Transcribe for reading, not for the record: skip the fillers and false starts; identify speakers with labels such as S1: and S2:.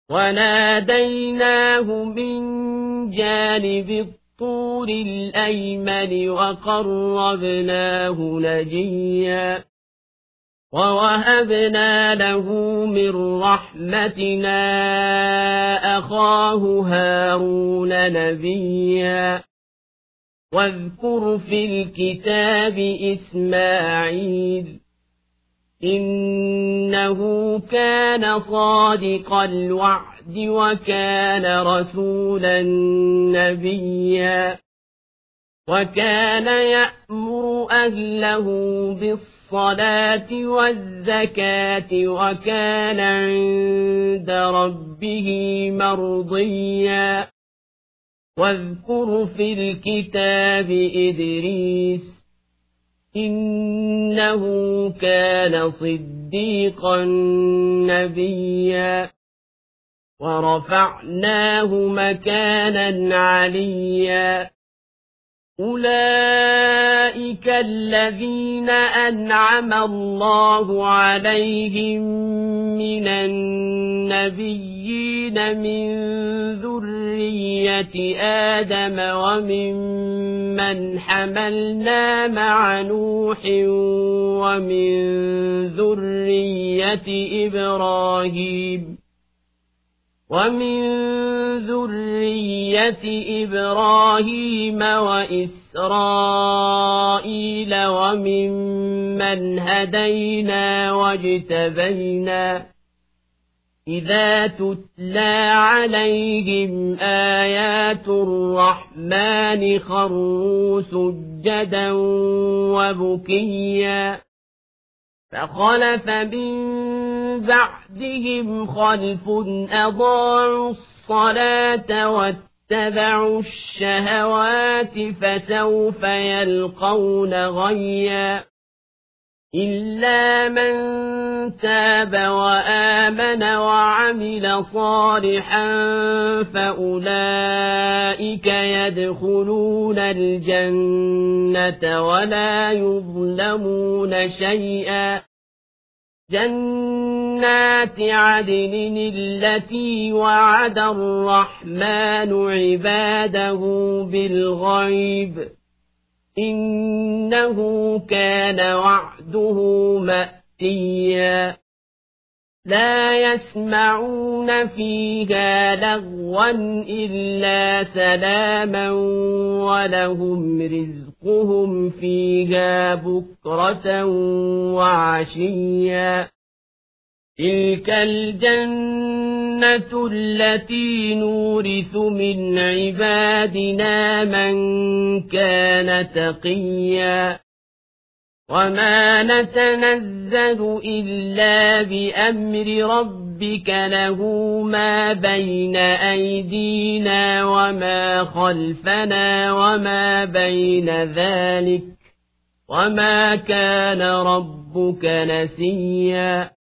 S1: وناديناه من جانب الطور الأيمن وقربناه نجيا ووهبنا له من رحمتنا أخاه هارون نبيا واذكر في الكتاب إسماعيل إنه كان صادق الوعد وكان رسولا نبيا وكان يأمر أهله بالصلاة والزكاة وكان عند ربه مرضيا واذكر في الكتاب إدريس إنه كان صديقا نبيا ورفعناه مكانا عليا أولئك الذين أنعم الله عليهم من النبيين من ذرية آدم وممن حملنا مع نوح ومن ذرية إبراهيم وإسرائيل وممن هدينا واجتبينا إذا تتلى عليهم آيات الرحمن خروا سجدا وبكيا فخلف من بعدهم خلف أضاعوا الصلاة واتبعوا الشهوات فسوف يلقون غيا إلا من تاب وآمن وعمل صالحا فأولئك يدخلون الجنة ولا يظلمون شيئا جنات عدن التي وعد الرحمن عباده بالغيب إنه كان وعده مأتيا لا يسمعون فيها لغوا إلا سلاما ولهم رزقهم فيها بكرة وعشيا تلك الجنة التي نورث من عبادنا من كان تقيا وما نتنزل إلا بأمر ربك له ما بين أيدينا وما خلفنا وما بين ذلك وما كان ربك نسيا